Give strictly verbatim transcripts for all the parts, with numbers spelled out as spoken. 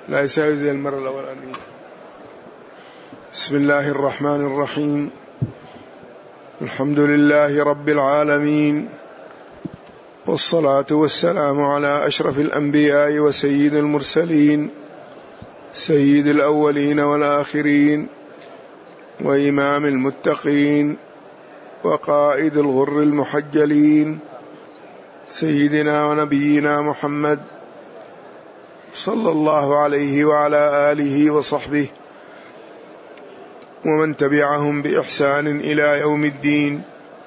لا يساوي زي المرة الأولانية. بسم الله الرحمن الرحيم. الحمد لله رب العالمين، والصلاة والسلام على أشرف الأنبياء وسيد المرسلين، سيد الأولين والآخرين، وإمام المتقين، وقائد الغر المحجلين، سيدنا ونبينا محمد صلى الله عليه وعلى آله وصحبه ومن تبعهم بإحسان إلى يوم الدين،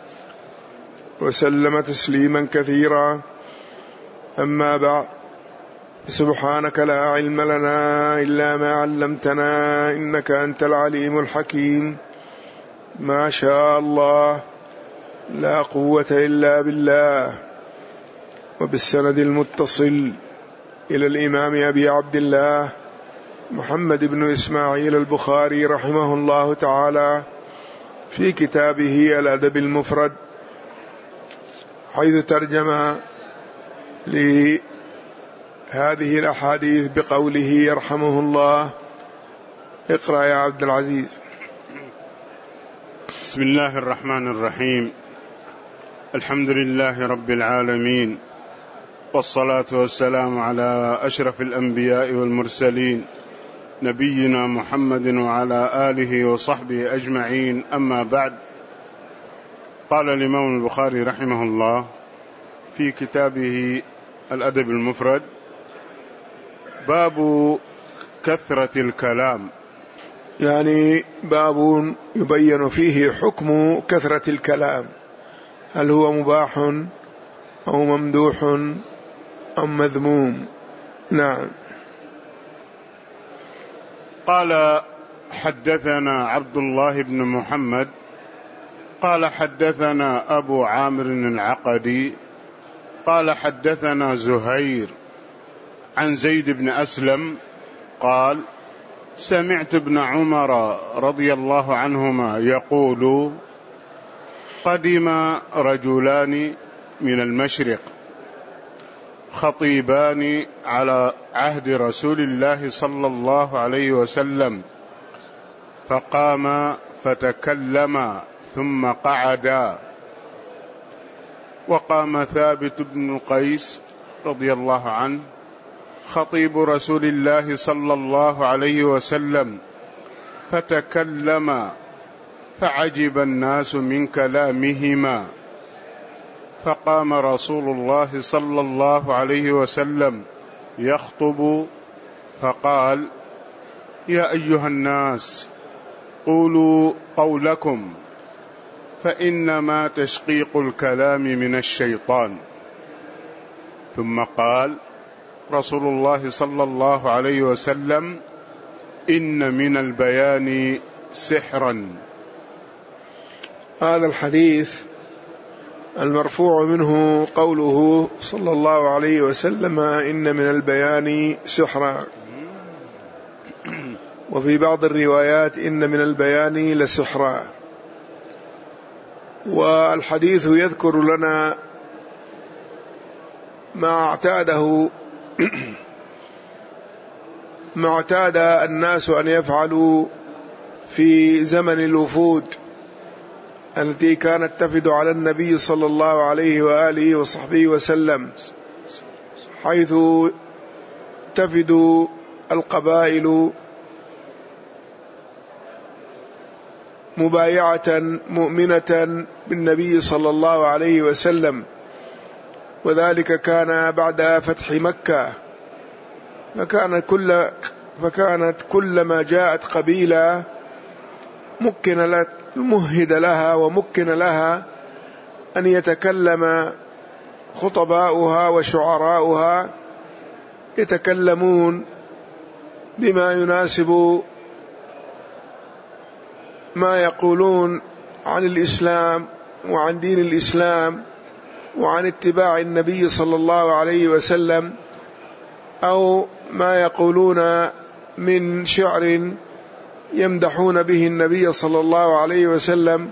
وسلم تسليما كثيرا. أما بعد، سبحانك لا علم لنا إلا ما علمتنا إنك أنت العليم الحكيم. ما شاء الله لا قوة إلا بالله. وبالسند المتصل إلى الإمام أبي عبد الله محمد بن إسماعيل البخاري رحمه الله تعالى في كتابه الأدب المفرد، حيث ترجم لهذه الأحاديث بقوله يرحمه الله. اقرأ يا عبد العزيز. بسم الله الرحمن الرحيم. الحمد لله رب العالمين، والصلاة والسلام على أشرف الأنبياء والمرسلين، نبينا محمد وعلى آله وصحبه أجمعين. أما بعد، قال الإمام البخاري رحمه الله في كتابه الأدب المفرد: باب كثرة الكلام، يعني باب يبين فيه حكم كثرة الكلام، هل هو مباح أو ممدوح أو مذموم. نعم. قال: حدثنا عبد الله بن محمد قال حدثنا أبو عامر العقدي قال حدثنا زهير عن زيد بن أسلم قال: سمعت ابن عمر رضي الله عنهما يقول: قدم رجلان من المشرق خطيبان على عهد رسول الله صلى الله عليه وسلم، فقام فتكلم ثم قعدا، وقام ثابت بن قيس رضي الله عنه خطيب رسول الله صلى الله عليه وسلم فتكلم، فعجب الناس من كلامهما، فقام رسول الله صلى الله عليه وسلم يخطب فقال: يا أيها الناس، قولوا قولكم، فإنما تشقيق الكلام من الشيطان. ثم قال رسول الله صلى الله عليه وسلم: إن من البيان سحرا. هذا الحديث المرفوع منه قوله صلى الله عليه وسلم: إن من البيان سحرا، وفي بعض الروايات: إن من البيان لسحرا. والحديث يذكر لنا ما اعتاده ما اعتاد الناس أن يفعلوا في زمن الوفود التي كانت تفد على النبي صلى الله عليه وآله وصحبه وسلم، حيث تفد القبائل مبايعة مؤمنة بالنبي صلى الله عليه وسلم، وذلك كان بعد فتح مكة. فكان كل فكانت كلما جاءت قبيلة ممكن مهد لها ومكن لها أن يتكلم خطباؤها وشعراؤها، يتكلمون بما يناسب ما يقولون عن الإسلام وعن دين الإسلام وعن اتباع النبي صلى الله عليه وسلم، أو ما يقولون من شعر يمدحون به النبي صلى الله عليه وسلم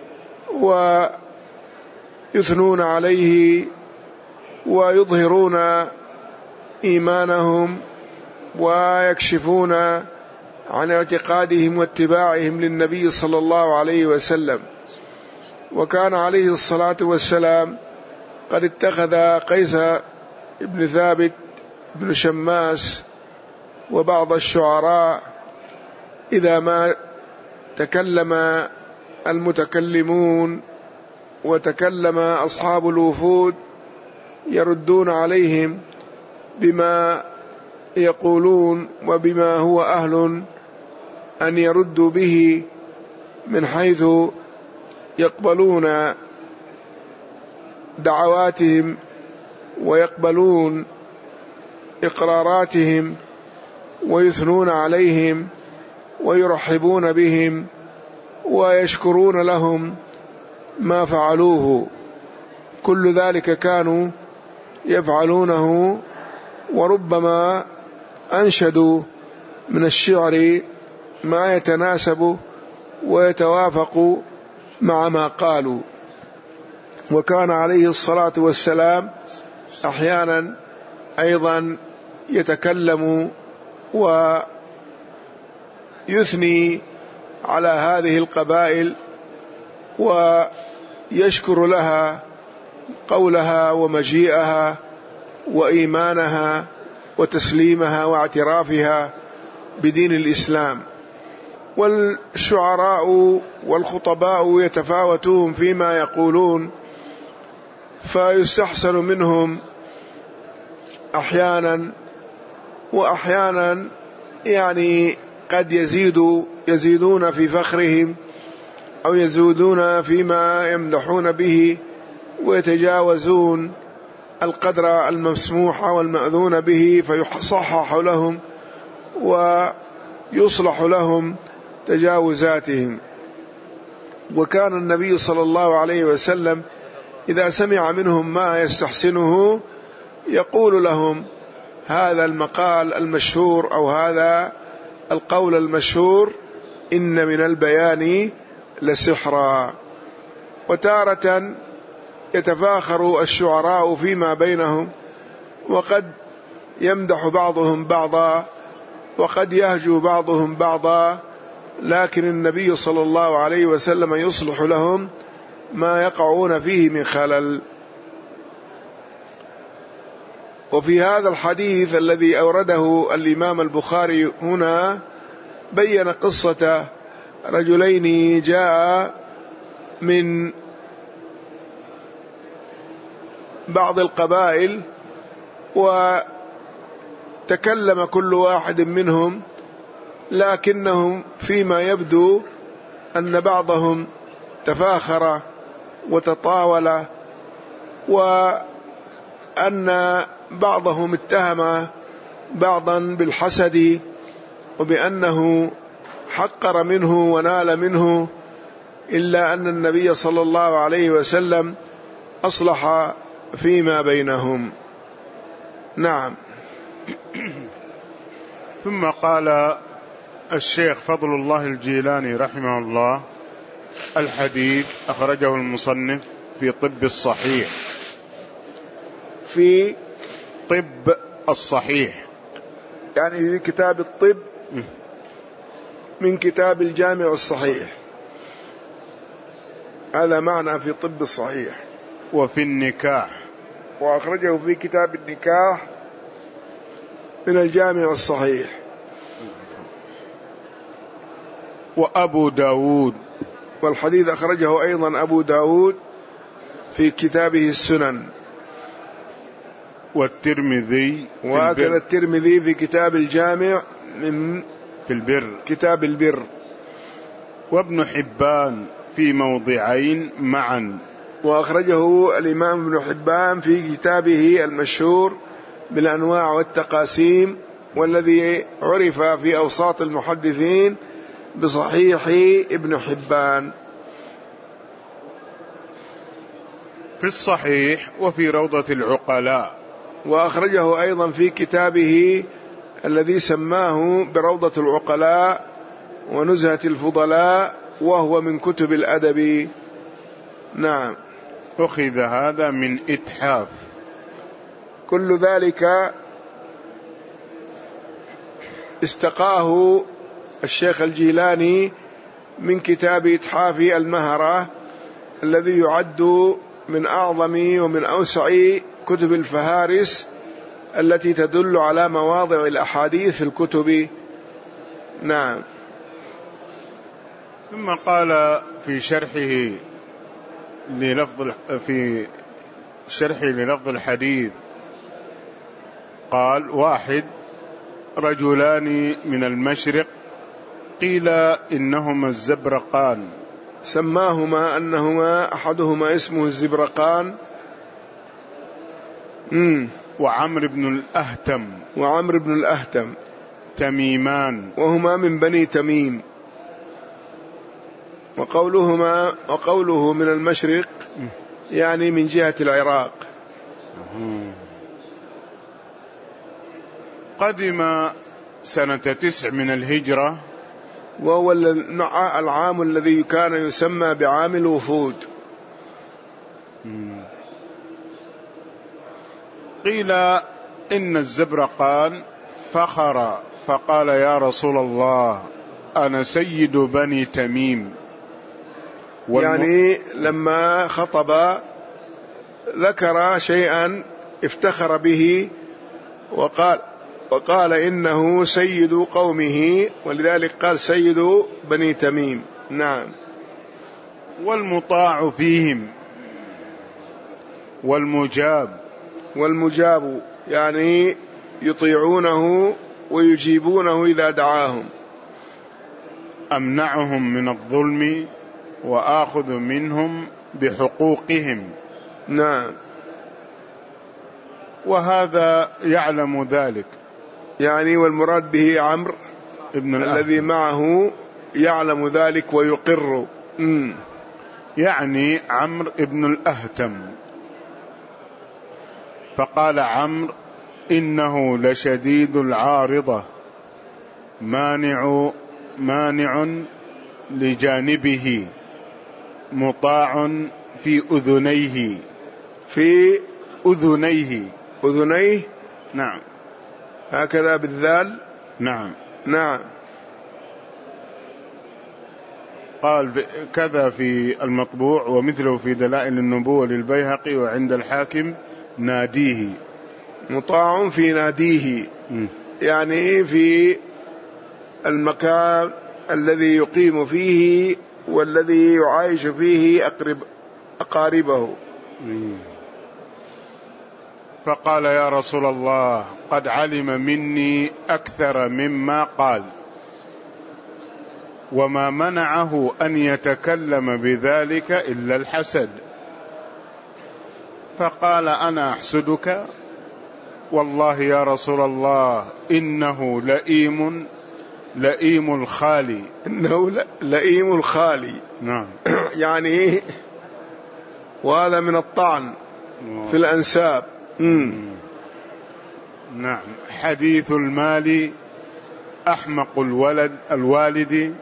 ويثنون عليه ويظهرون إيمانهم ويكشفون عن اعتقادهم واتباعهم للنبي صلى الله عليه وسلم. وكان عليه الصلاة والسلام قد اتخذ قيس بن ثابت بن شماس وبعض الشعراء إذا ما تكلم المتكلمون وتكلم أصحاب الوفود يردون عليهم بما يقولون وبما هو أهل أن يردوا به، من حيث يقبلون دعواتهم ويقبلون إقراراتهم ويثنون عليهم ويرحبون بهم ويشكرون لهم ما فعلوه. كل ذلك كانوا يفعلونه، وربما أنشدوا من الشعر ما يتناسب ويتوافق مع ما قالوا. وكان عليه الصلاة والسلام أحيانا أيضا يتكلم ويثني على هذه القبائل ويشكر لها قولها ومجيئها وإيمانها وتسليمها واعترافها بدين الإسلام. والشعراء والخطباء يتفاوتون فيما يقولون، فيستحسن منهم أحيانا، وأحيانا يعني قد يزيدوا يزيدون في فخرهم أو يزودون فيما يمدحون به ويتجاوزون القدر المسموح والمأذون به، فيصحح لهم ويصلح لهم تجاوزاتهم. وكان النبي صلى الله عليه وسلم إذا سمع منهم ما يستحسنه يقول لهم هذا المقال المشهور أو هذا القول المشهور: إن من البيان لسحرا. وتارة يتفاخر الشعراء فيما بينهم، وقد يمدح بعضهم بعضا وقد يهجو بعضهم بعضا، لكن النبي صلى الله عليه وسلم يصلح لهم ما يقعون فيه من خلل. وفي هذا الحديث الذي أورده الإمام البخاري هنا بين قصة رجلين جاء من بعض القبائل وتكلم كل واحد منهم، لكنهم فيما يبدو أن بعضهم تفاخر وتطاول، وأن بعضهم اتهم بعضا بالحسد وبأنه حقر منه ونال منه، إلا أن النبي صلى الله عليه وسلم أصلح فيما بينهم. نعم. ثم قال الشيخ فضل الله الجيلاني رحمه الله: الحديث أخرجه المصنف في طب الصحيح. في طب الصحيح يعني في كتاب الطب من كتاب الجامع الصحيح، هذا معنى في طب الصحيح. وفي النكاح، وأخرجه في كتاب النكاح من الجامع الصحيح. وأبو داود، والحديث أخرجه أيضا أبو داود في كتابه السنن. والترمذي، وهكذا الترمذي في كتاب الجامع من في البر كتاب البر. وابن حبان في موضعين معا، وأخرجه الإمام ابن حبان في كتابه المشهور بالأنواع والتقاسيم، والذي عرف في أوساط المحدثين بصحيح ابن حبان. في الصحيح وفي روضة العقلاء. وأخرجه أيضا في كتابه الذي سماه بروضة العقلاء ونزهة الفضلاء، وهو من كتب الأدب. نعم. أخذ هذا من إتحاف. كل ذلك استقاه الشيخ الجيلاني من كتاب إتحاف المهرة الذي يعد من أعظم ومن أوسع كتب الفهارس التي تدل على مواضع الأحاديث في الكتب. نعم. ثم قال في شرحه للفظ في شرحه للفظ الحديث قال: واحد، رجلان من المشرق قيل إنهما الزبرقان، سماهما أنهما أحدهما اسمه الزبرقان مم. وعمر بن الأهتم وعمر بن الأهتم تميمان، وهما من بني تميم. وقولهما وقوله من المشرق يعني من جهة العراق. قدم سنة تسع من الهجرة، وهو العام الذي كان يسمى بعام الوفود. قيل إن الزبرقان فخر فقال: يا رسول الله، أنا سيد بني تميم. يعني لما خطب ذكر شيئا افتخر به وقال وقال إنه سيد قومه، ولذلك قال سيد بني تميم. نعم. والمطاع فيهم والمجاب والمجاب يعني يطيعونه ويجيبونه إذا دعاهم. أمنعهم من الظلم وآخذ منهم بحقوقهم. نعم. وهذا يعلم ذلك، يعني والمراد به عمرو ابن الذي معه يعلم ذلك ويقر. مم. يعني عمرو ابن الأهتم. فقال عمرو: إنه لشديد العارضة مانع مانع لجانبه مطاع في أذنيه. في أذنيه أذنيه نعم، هكذا بالذال. نعم نعم. قال كذا في المطبوع، ومثله في دلائل النبوة للبيهقي وعند الحاكم ناديه. مطاع في ناديه م. يعني في المكان الذي يقيم فيه والذي يعايش فيه أقرب أقاربه. م. فقال: يا رسول الله، قد علم مني أكثر مما قال، وما منعه أن يتكلم بذلك إلا الحسد. فقال: أنا أحسدك؟ والله يا رسول الله، إنه لئيم لئيم الخالي. إنه لئيم الخالي. نعم. يعني وهذا من الطعن في الأنساب. مم. نعم. حديث المال أحمق الولد الوالد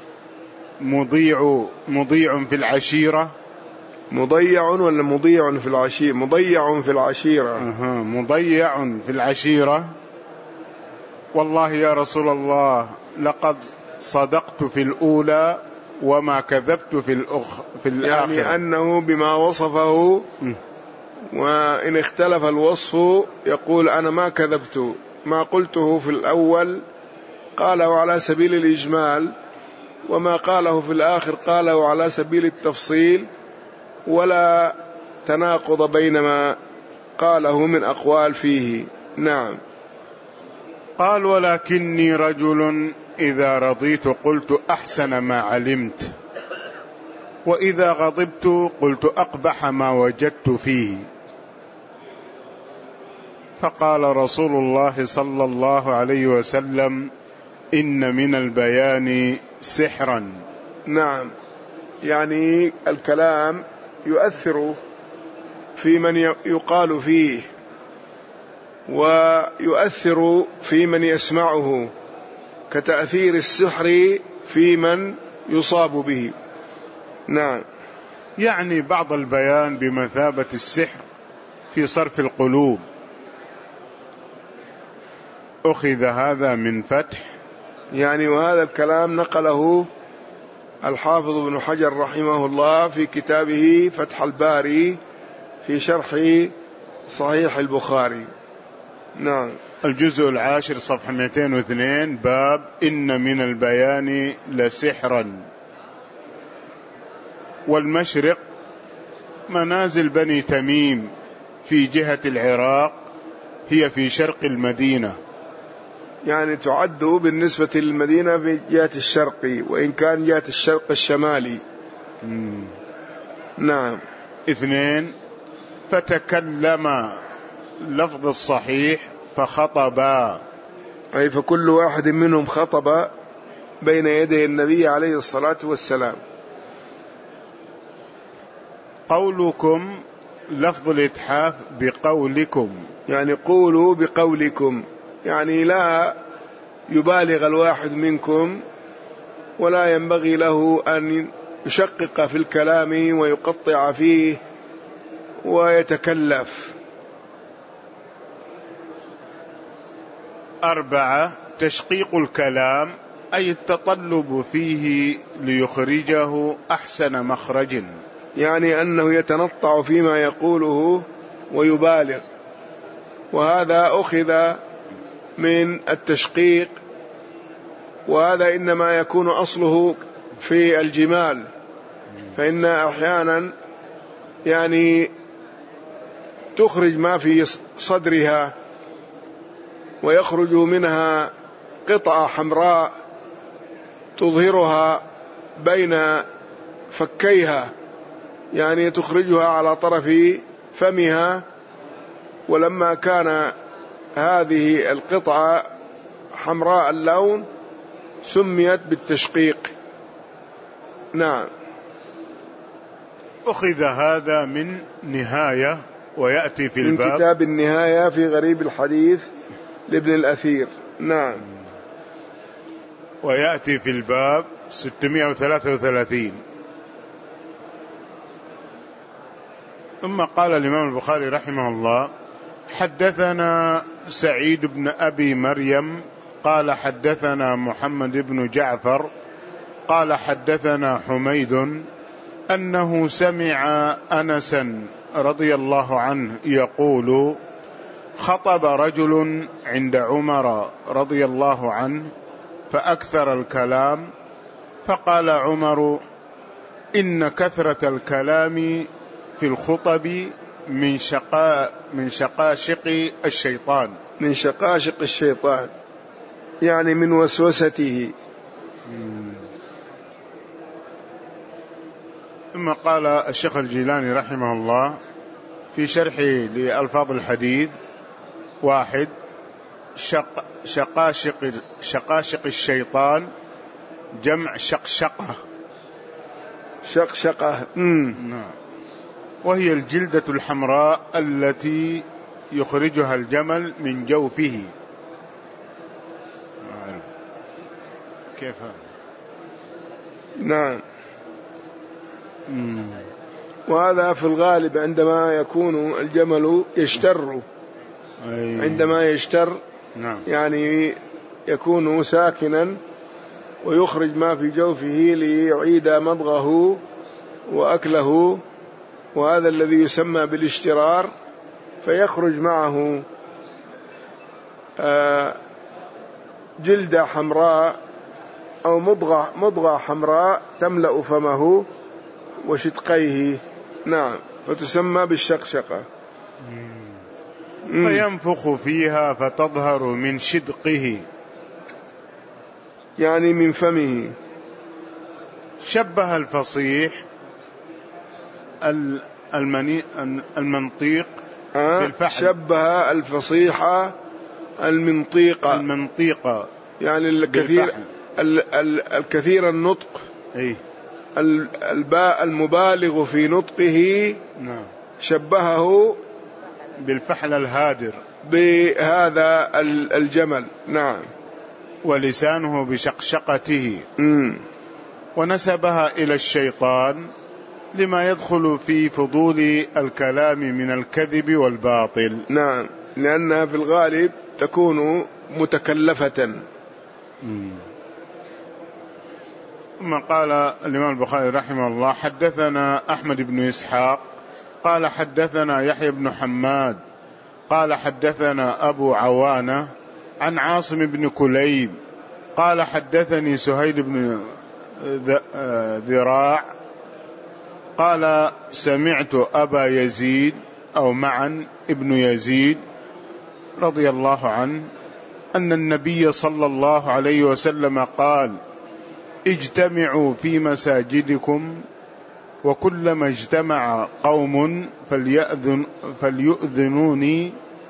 مضيع مضيع في العشيرة. مضيع ولا مضيع في العشيرة؟ مضيع في العشيرة. أه. مضيع في العشيرة. والله يا رسول الله، لقد صدقت في الأولى وما كذبت في الأخ في الآخرة. يعني أنه بما وصفه م. وإن اختلف الوصف يقول أنا ما كذبت، ما قلته في الأول قاله على سبيل الإجمال، وما قاله في الآخر قاله على سبيل التفصيل، ولا تناقض بين ما قاله من أقوال فيه. نعم. قال: ولكني رجل إذا رضيت قلت أحسن ما علمت، وإذا غضبت قلت أقبح ما وجدت فيه. فقال رسول الله صلى الله عليه وسلم: إن من البيان سحرا. نعم. يعني الكلام يؤثر في من يقال فيه ويؤثر في من يسمعه كتأثير السحر في من يصاب به. نعم. يعني بعض البيان بمثابة السحر في صرف القلوب. أخذ هذا من فتح يعني وهذا الكلام نقله الحافظ ابن حجر رحمه الله في كتابه فتح الباري في شرح صحيح البخاري. نعم. الجزء العاشر صفحة مئتين واثنين، باب إن من البيان لسحرا. والمشرق منازل بني تميم في جهة العراق، هي في شرق المدينة، يعني تعد بالنسبة للمدينة في جهة الشرق، وإن كان جهة الشرق الشمالي. مم. نعم. اثنين، فتكلم لفظ الصحيح فخطبا، أي فكل واحد منهم خطب بين يدي النبي عليه الصلاة والسلام. قولكم لفظ الإتحاف بقولكم، يعني قولوا بقولكم، يعني لا يبالغ الواحد منكم ولا ينبغي له أن يشقق في الكلام ويقطع فيه ويتكلف. أربعة، تشقيق الكلام أي التطلب فيه ليخرجه أحسن مخرج، يعني أنه يتنطع فيما يقوله ويبالغ، وهذا أخذ من التشقيق، وهذا إنما يكون أصله في الجمال، فإن أحيانا يعني تخرج ما في صدرها ويخرج منها قطعة حمراء تظهرها بين فكيها، يعني تخرجها على طرف فمها، ولما كان هذه القطعة حمراء اللون سميت بالتشقيق. نعم. أخذ هذا من نهاية، ويأتي في الباب من كتاب النهاية في غريب الحديث لابن الأثير. نعم. ويأتي في الباب ستمائة وثلاثة وثلاثين. ثم قال الإمام البخاري رحمه الله: حدثنا سعيد بن أبي مريم قال حدثنا محمد بن جعفر قال حدثنا حميد أنه سمع أنسا رضي الله عنه يقول: خطب رجل عند عمر رضي الله عنه فأكثر الكلام، فقال عمر: إن كثرة الكلام في الخطب من شقاء من شقاشق الشيطان. من شقاشق الشيطان يعني من وسوسته. ثم قال الشيخ الجيلاني رحمه الله في شرحه لألفاظ الحديث: واحد، شق شقاشق شقاشق الشيطان جمع شقشقة. شقشقة. نعم. وهي الجلدة الحمراء التي يخرجها الجمل من جوفه. كيف هذا؟ نعم. مم. وهذا في الغالب عندما يكون الجمل يشتر. أي. عندما يشتر. نعم. يعني يكون ساكنا ويخرج ما في جوفه ليعيد مضغه وأكله، وهذا الذي يسمى بالاشترار، فيخرج معه جلدة حمراء أو مضغة, مضغة حمراء تملأ فمه وشدقيه. نعم. فتسمى بالشقشقة. فينفخ فيها فتظهر من شدقه، يعني من فمه. شبه الفصيح المني المنطيق آه بالفحل. شبه الفصيحة المنطيقة المنطيقة يعني الكثير الكثير النطق. أي. الباء المبالغ في نطقه. نعم. شبهه بالفحل الهادر بهذا الجمل. نعم. ولسانه بشقشقته. مم. ونسبها إلى الشيطان لما يدخل في فضول الكلام من الكذب والباطل. نعم، لأنها في الغالب تكون متكلفة. مم. ثم قال الإمام البخاري رحمه الله: حدثنا أحمد بن إسحاق قال حدثنا يحيى بن حماد قال حدثنا أبو عوانة عن عاصم بن كليب قال حدثني سهيل بن ذراع قال سمعت أبا يزيد أو معا ابن يزيد رضي الله عنه أن النبي صلى الله عليه وسلم قال: اجتمعوا في مساجدكم، وكلما اجتمع قوم فليأذن فليؤذنوني،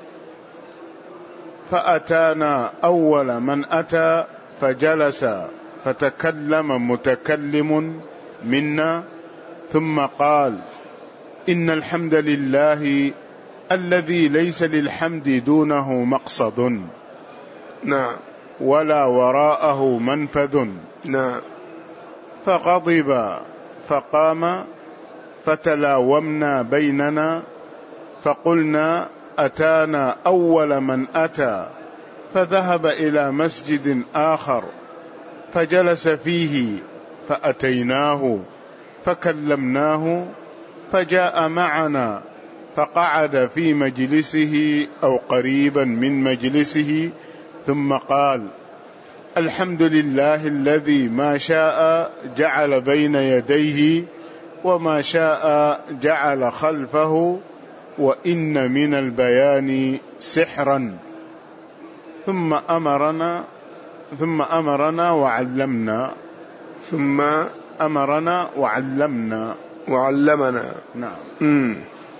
فأتانا أول من أتى فجلس فتكلم متكلم منا، ثم قال: إن الحمد لله الذي ليس للحمد دونه مقصد، نعم، ولا وراءه منفذ، نعم. فغضب فقام فتلاومنا بيننا، فقلنا: أتانا أول من أتى، فذهب إلى مسجد آخر فجلس فيه، فأتيناه فكلمناه، فجاء معنا فقعد في مجلسه أو قريبا من مجلسه، ثم قال: الحمد لله الذي ما شاء جعل بين يديه وما شاء جعل خلفه، وإن من البيان سحرا، ثم أمرنا ثم أمرنا وعلمنا ثم أمرنا وعلمنا وعلمنا نعم. مم.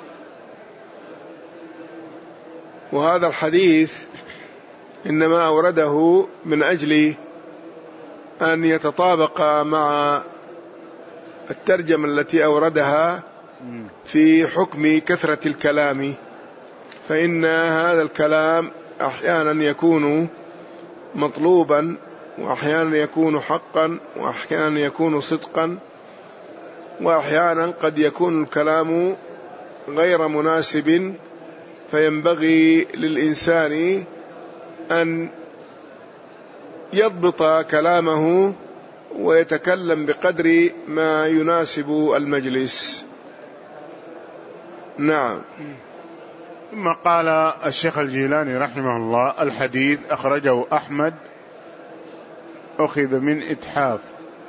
وهذا الحديث إنما أورده من أجل أن يتطابق مع الترجمة التي أوردها في حكم كثرة الكلام، فإن هذا الكلام أحيانا يكون مطلوبا، وأحيانا يكون حقا، وأحيانا يكون صدقا، وأحيانا قد يكون الكلام غير مناسب، فينبغي للإنسان أن يضبط كلامه ويتكلم بقدر ما يناسب المجلس. نعم. ثم قال الشيخ الجيلاني رحمه الله: الحديث أخرجه أحمد، أخذ من إتحاف.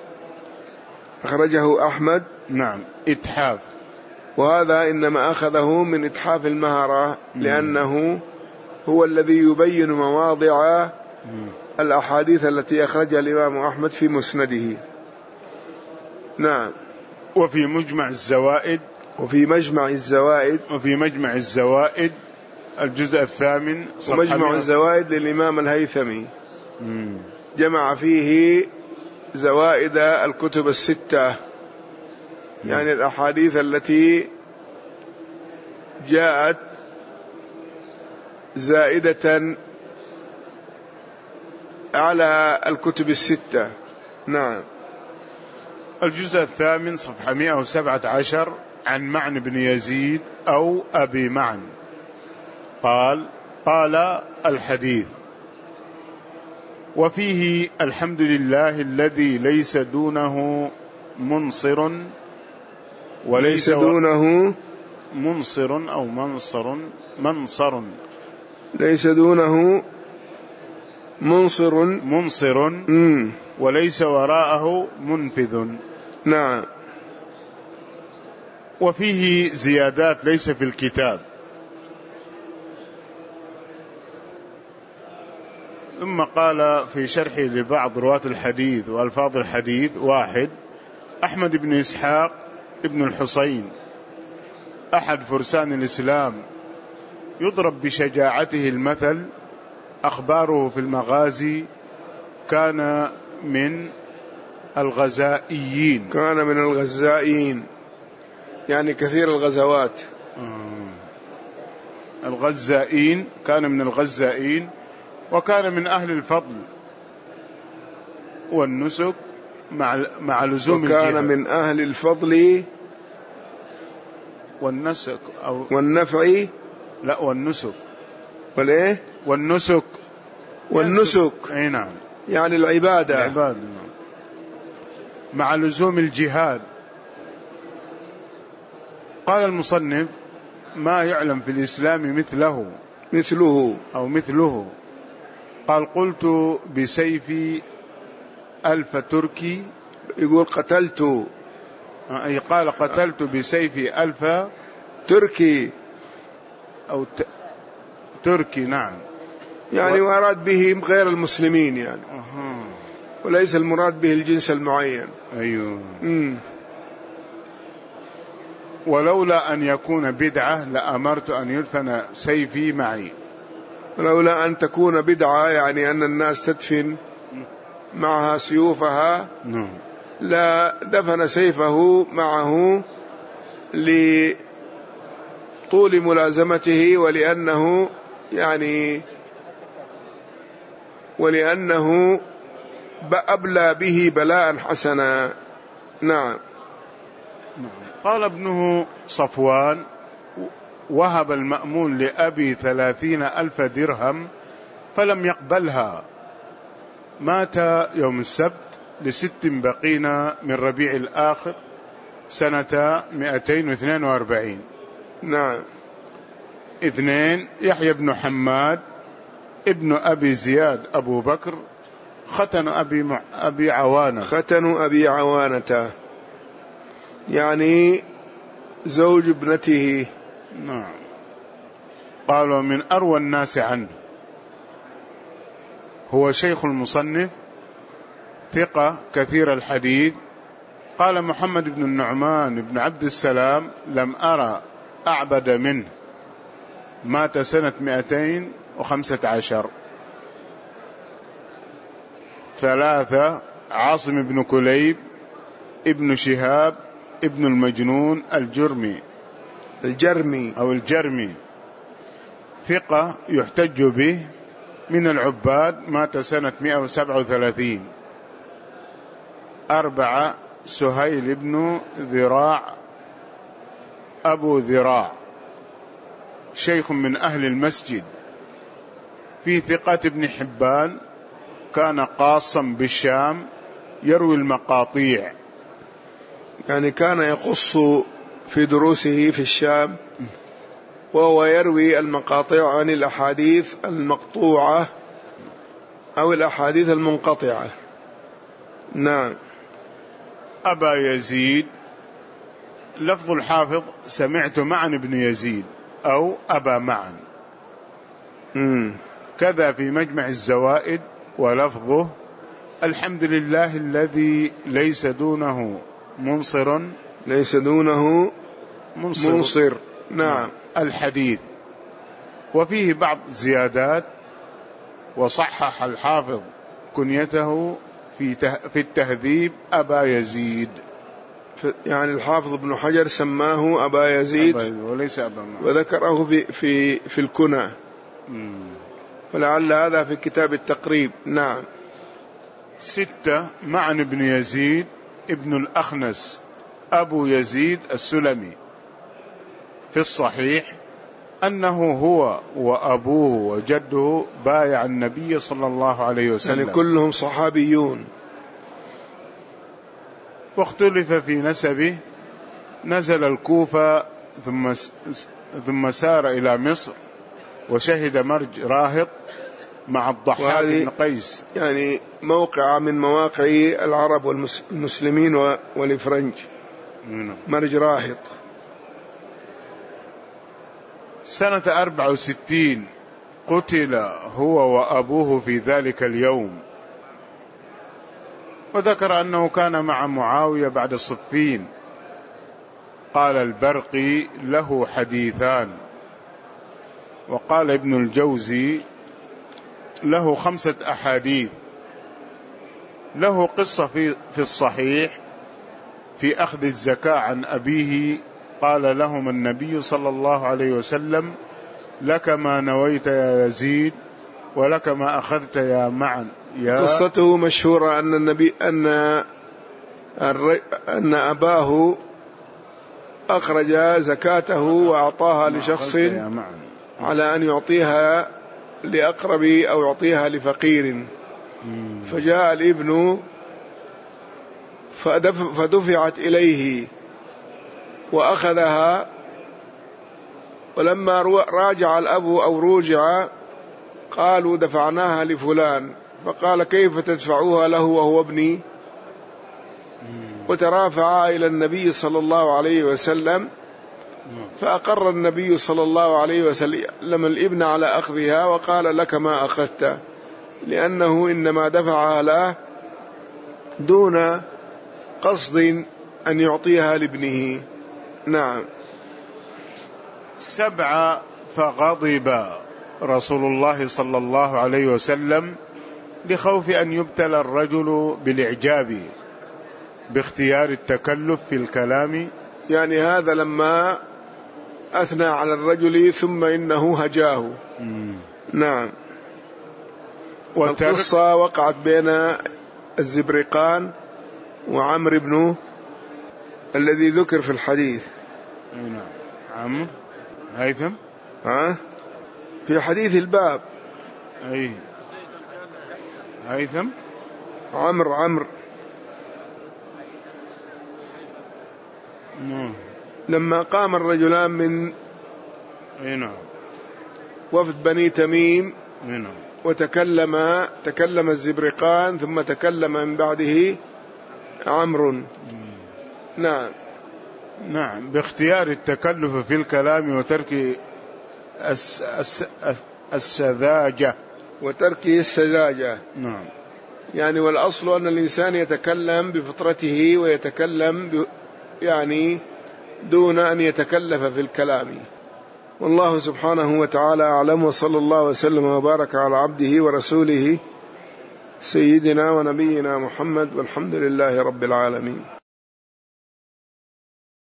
أخرجه أحمد، نعم، إتحاف، وهذا إنما أخذه من إتحاف المهرة، لأنه هو الذي يبين مواضع الأحاديث التي أخرجها الإمام أحمد في مسنده. نعم. وفي مجمع الزوائد وفي مجمع الزوائد وفي مجمع الزوائد الجزء الثامن، ومجمع الزوائد للإمام الهيثمي جمع فيه زوائد الكتب الستة، يعني الأحاديث التي جاءت زائدة على الكتب الستة. نعم. الجزء الثامن صفحة مئة وسبعة عشر، عن معن بن يزيد أو أبي معن قال: قال الحديث: وفيه الحمد لله الذي ليس دونه منصر وليس دونه منصر أو منصر منصر ليس دونه منصر منصر مم. وليس وراءه منفذ. نعم. وفيه زيادات ليس في الكتاب. ثم قال في شرحه لبعض رواة الحديث وألفاظ الحديث: واحد، أحمد بن إسحاق ابن الحسين أحد فرسان الإسلام، يضرب بشجاعته المثل، أخباره في المغازي كان من الغزائيين كان من الغزائيين يعني كثير الغزوات. الغزائين كان من الغزائين، وكان من أهل الفضل والنسك مع مع لزوم الجهاد. وكان من أهل الفضل والنسك أو والنفع لا والنسك والإيه والنسك والنسك أي نعم، يعني العبادة. العبادة. مع لزوم الجهاد. قال المصنف: ما يعلم في الإسلام مثله مثله أو مثله. قال: قلت بسيفي ألف تركي. يقول قتلت، أي قال: قتلت بسيفي ألف تركي أو ت... تركي. نعم، يعني و... وأراد به غير المسلمين يعني، أه. وليس المراد به الجنس المعين. أيوه. مم. ولولا أن يكون بدعة لأمرت أن يدفن سيفي معي. ولولا أن تكون بدعة يعني أن الناس تدفن معها سيوفها، نعم، لا دفن سيفه معه لطول ملازمته، ولأنه يعني ولأنه أبلى به بلاء حسنا. نعم. قال ابنه صفوان: وهب المأمون لأبي ثلاثين ألف درهم فلم يقبلها. مات يوم السبت لست بقين من ربيع الآخر سنة مئتين واثنين وأربعين. نعم. اثنين: يحيى بن حماد ابن أبي زياد أبو بكر ختن أبي, مع... أبي عوانة. ختن أبي عوانة يعني زوج ابنته. نعم. قالوا: من أروى الناس عنه. هو شيخ المصنف، ثقة كثير الحديث. قال محمد بن النعمان بن عبد السلام: لم أرى أعبد منه. مات سنة مئتين وخمسة عشر. ثلاثة: عاصم بن كليب ابن شهاب ابن المجنون الجرمي الجرمي أو الجرمي، ثقة يحتج به، من العباد، مات سنة مئة وسبعة وثلاثين. أربعة: سهيل بن ذراع أبو ذراع، شيخ من أهل المسجد، في ثقة ابن حبان، كان قاصا بالشام يروي المقاطيع. يعني كان يقص في دروسه في الشام، وهو يروي المقاطع عن الأحاديث المقطوعة أو الأحاديث المنقطعة. نعم. أبا يزيد، لفظ الحافظ: سمعت معن بن يزيد أو أبا معن. مم. كذا في مجمع الزوائد، ولفظه: الحمد لله الذي ليس دونه منصر. ليس دونه منصر, منصر. نعم. الحديث. وفيه بعض زيادات، وصحح الحافظ كنيته في في التهذيب أبا يزيد. يعني الحافظ ابن حجر سماه أبا يزيد أبا وليس أبا معن، وذكره في في في الكنى، ولعل هذا في كتاب التقريب. نعم. ستة: معن بن يزيد ابن الأخنس أبو يزيد السلمي. في الصحيح أنه هو وأبوه وجده بايع النبي صلى الله عليه وسلم، يعني كلهم صحابيون. واختلف في نسبه. نزل الكوفة ثم ثم سار إلى مصر، وشهد مرج راهط مع الضحاك بن قيس، يعني موقع من مواقع العرب والمسلمين والإفرنج. مرج راهط. سنة أربعة وستين قتل هو وأبوه في ذلك اليوم. وذكر أنه كان مع معاوية بعد الصفين. قال البرقي: له حديثان. وقال ابن الجوزي: له خمسة أحاديث. له قصة في, في الصحيح في أخذ الزكاة عن أبيه. قال لهم النبي صلى الله عليه وسلم: لك ما نويت يا يزيد، ولك ما أخذت يا معن. يا قصته مشهورة أن النبي أن أن أباه أخرج زكاته وأعطاها لشخص على أن يعطيها لأقرب أو يعطيها لفقير. فجاء الابن فدفعت إليه وأخذها، ولما راجع الأب أو رجع قالوا دفعناها لفلان، فقال كيف تدفعوها له وهو ابني؟ وترافعا إلى النبي صلى الله عليه وسلم، فأقر النبي صلى الله عليه وسلم الابن على أخذها وقال لك ما أخذت، لأنه إنما دفعها له دون قصد أن يعطيها لابنه. نعم. سبعة، فغضب رسول الله صلى الله عليه وسلم لخوف أن يبتلى الرجل بالإعجاب باختيار التكلف في الكلام. يعني هذا لما أثنى على الرجل ثم إنه هجاه. مم. نعم. والقصة وقعت بين الزبرقان وعمر بن الذي ذكر في الحديث. نعم. عمرو هيثم ها في حديث الباب. أي هيثم عمرو عمرو نعم. لما قام الرجلان من نعم. وفد بني تميم نعم. وتكلم تكلم الزبرقان ثم تكلم من بعده عمرو. نعم. نعم. باختيار التكلف في الكلام وترك الس... الس... السذاجة وترك السذاجة. نعم. يعني والأصل أن الإنسان يتكلم بفطرته ويتكلم ب... يعني دون أن يتكلف في الكلام. والله سبحانه وتعالى أعلم، وصلى الله وسلم وبارك على عبده ورسوله سيدنا ونبينا محمد، والحمد لله رب العالمين.